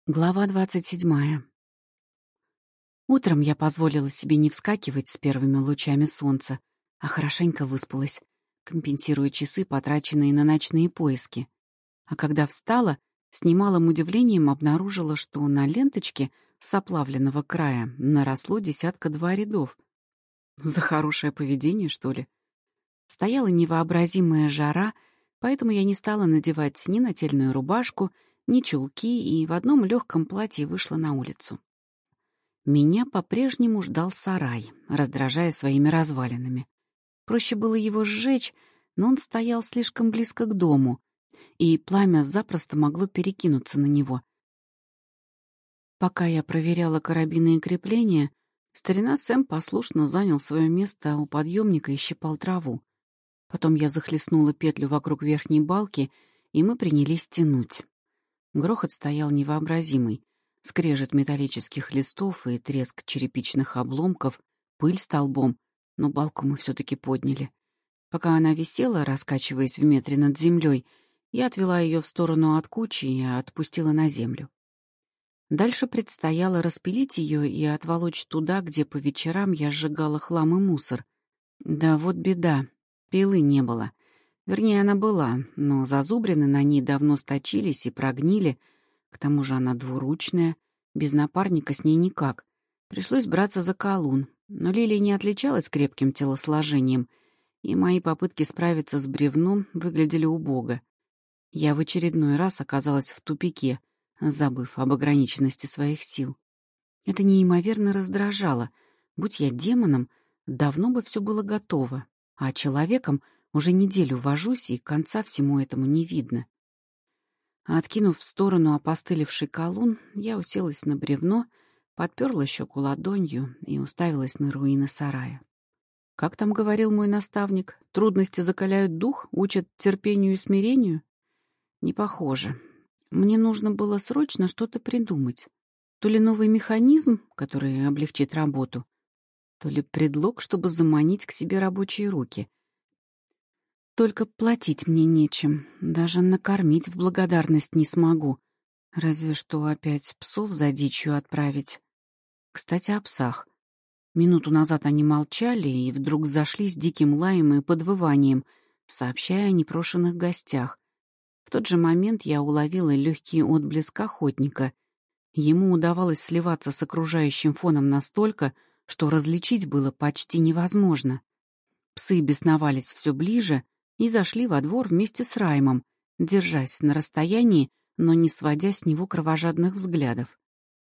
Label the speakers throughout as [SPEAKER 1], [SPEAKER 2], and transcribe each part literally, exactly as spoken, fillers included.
[SPEAKER 1] Глава двадцать седьмая. Утром я позволила себе не вскакивать с первыми лучами солнца, а хорошенько выспалась, компенсируя часы, потраченные на ночные поиски. А когда встала, с немалым удивлением обнаружила, что на ленточке с оплавленного края наросло десятка-два рядов. За хорошее поведение, что ли? Стояла невообразимая жара, поэтому я не стала надевать ни нательную рубашку, ни чулки, и в одном легком платье вышла на улицу. Меня по-прежнему ждал сарай, раздражая своими развалинами. Проще было его сжечь, но он стоял слишком близко к дому, и пламя запросто могло перекинуться на него. Пока я проверяла карабины и крепления, старина Сэм послушно занял свое место у подъемника и щипал траву. Потом я захлестнула петлю вокруг верхней балки, и мы принялись тянуть. Грохот стоял невообразимый. Скрежет металлических листов и треск черепичных обломков, пыль столбом, но балку мы все-таки подняли. Пока она висела, раскачиваясь в метре над землей, я отвела ее в сторону от кучи и отпустила на землю. Дальше предстояло распилить ее и отволочь туда, где по вечерам я сжигала хлам и мусор. Да вот беда, пилы не было. Вернее, она была, но зазубрины на ней давно сточились и прогнили. К тому же она двуручная, без напарника с ней никак. Пришлось браться за колун, но Лилия не отличалась крепким телосложением, и мои попытки справиться с бревном выглядели убого. Я в очередной раз оказалась в тупике, забыв об ограниченности своих сил. Это неимоверно раздражало. Будь я демоном, давно бы все было готово, а человеком уже неделю вожусь, и конца всему этому не видно. Откинув в сторону опостылевший колун, я уселась на бревно, подперла щеку ладонью и уставилась на руины сарая. Как там говорил мой наставник, трудности закаляют дух, учат терпению и смирению? Не похоже. Мне нужно было срочно что-то придумать. То ли новый механизм, который облегчит работу, то ли предлог, чтобы заманить к себе рабочие руки. Только платить мне нечем, даже накормить в благодарность не смогу. Разве что опять псов за дичью отправить. Кстати, о псах. Минуту назад они молчали и вдруг зашлись диким лаем и подвыванием, сообщая о непрошенных гостях. В тот же момент я уловила легкий отблеск охотника. Ему удавалось сливаться с окружающим фоном настолько, что различить было почти невозможно. Псы бесновались все ближе и зашли во двор вместе с Раймом, держась на расстоянии, но не сводя с него кровожадных взглядов.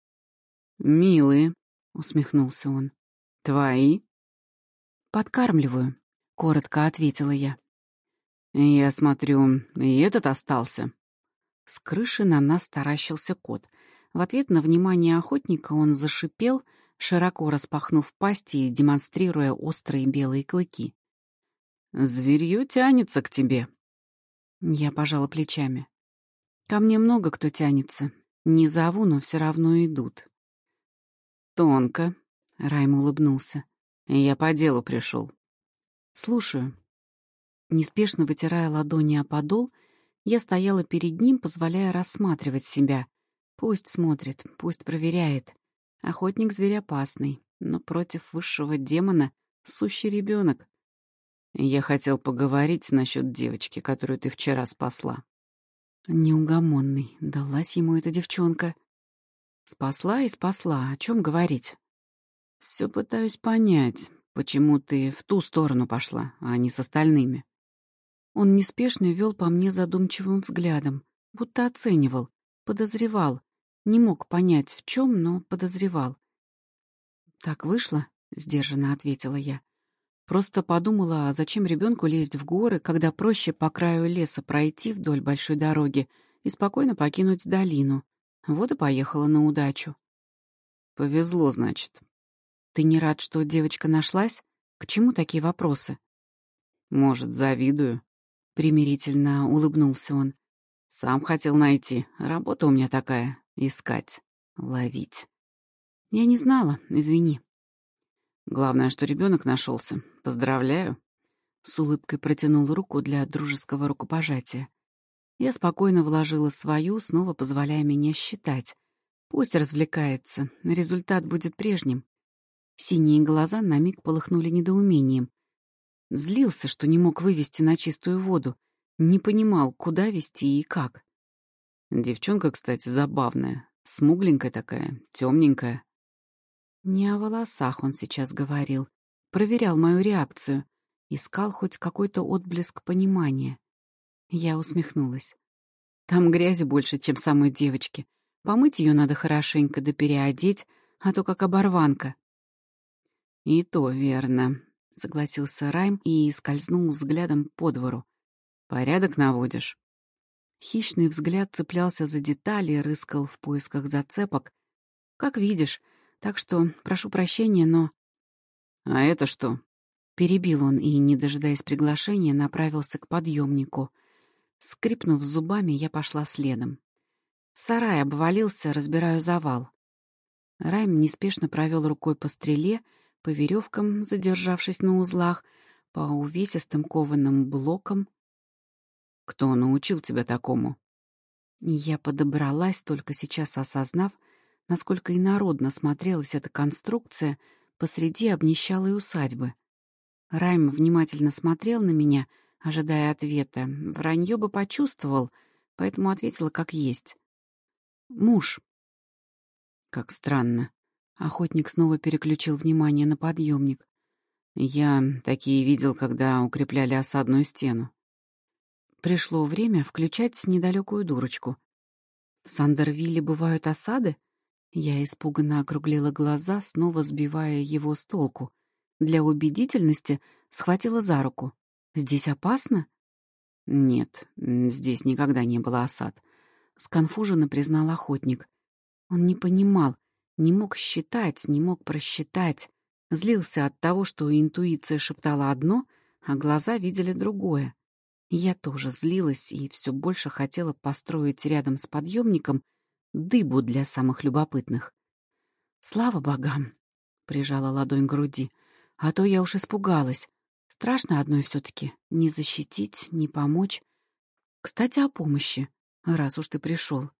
[SPEAKER 1] «Милые», — усмехнулся он. «Твои?» «Подкармливаю», — коротко ответила я. «Я смотрю, и этот остался». С крыши на нас таращился кот. В ответ на внимание охотника он зашипел, широко распахнув пасть и демонстрируя острые белые клыки. «Зверье тянется к тебе». Я пожала плечами. «Ко мне много кто тянется. Не зову, но все равно идут». «Тонко», — Райм улыбнулся. «Я по делу пришел». «Слушаю». Неспешно вытирая ладони о подол, я стояла перед ним, позволяя рассматривать себя. Пусть смотрит, пусть проверяет. Охотник — зверь опасный, но против высшего демона — сущий ребенок. Я хотел поговорить насчет девочки, которую ты вчера спасла. Неугомонный, далась ему эта девчонка. Спасла и спасла, о чем говорить? Все пытаюсь понять, почему ты в ту сторону пошла, а не с остальными. Он неспешно вел по мне задумчивым взглядом, будто оценивал, подозревал. Не мог понять, в чем, но подозревал. «Так вышло», — сдержанно ответила я. Просто подумала, а зачем ребенку лезть в горы, когда проще по краю леса пройти вдоль большой дороги и спокойно покинуть долину. Вот и поехала на удачу. Повезло, значит. Ты не рад, что девочка нашлась? К чему такие вопросы? Может, завидую? Примирительно улыбнулся он. Сам хотел найти. Работа у меня такая — искать, ловить. Я не знала, извини. Главное, что ребенок нашелся. Поздравляю. С улыбкой протянул руку для дружеского рукопожатия. Я спокойно вложила свою, снова позволяя меня считать. Пусть развлекается, результат будет прежним. Синие глаза на миг полыхнули недоумением. Злился, что не мог вывести на чистую воду. Не понимал, куда вести и как. Девчонка, кстати, забавная. Смугленькая такая, темненькая. Не о волосах он сейчас говорил. Проверял мою реакцию. Искал хоть какой-то отблеск понимания. Я усмехнулась. Там грязи больше, чем самой девочки. Помыть ее надо хорошенько да переодеть, а то как оборванка. И то верно, согласился Райм и скользнул взглядом по двору. Порядок наводишь? Хищный взгляд цеплялся за детали, рыскал в поисках зацепок. Как видишь, так что прошу прощения, но... А это что? Перебил он и, не дожидаясь приглашения, направился к подъемнику. Скрипнув зубами, я пошла следом. Сарай обвалился, разбираю завал. Райм неспешно провел рукой по стреле, по веревкам, задержавшись на узлах, по увесистым кованым блокам. «Кто научил тебя такому?» Я подобралась, только сейчас осознав, насколько инородно смотрелась эта конструкция посреди обнищалой усадьбы. Райм внимательно смотрел на меня, ожидая ответа. Вранье бы почувствовал, поэтому ответила как есть. «Муж». Как странно. Охотник снова переключил внимание на подъемник. Я такие видел, когда укрепляли осадную стену. Пришло время включать недалекую дурочку. В Сандервилле бывают осады? Я испуганно округлила глаза, снова сбивая его с толку. Для убедительности схватила за руку. «Здесь опасно?» «Нет, здесь никогда не было осад», — сконфуженно признал охотник. Он не понимал, не мог считать, не мог просчитать. Злился от того, что интуиция шептала одно, а глаза видели другое. Я тоже злилась и все больше хотела построить рядом с подъемником дыбу для самых любопытных. «Слава богам!» — прижала ладонь к груди. «А то я уж испугалась. Страшно одной все-таки. Не защитить, не помочь. Кстати, о помощи, раз уж ты пришел.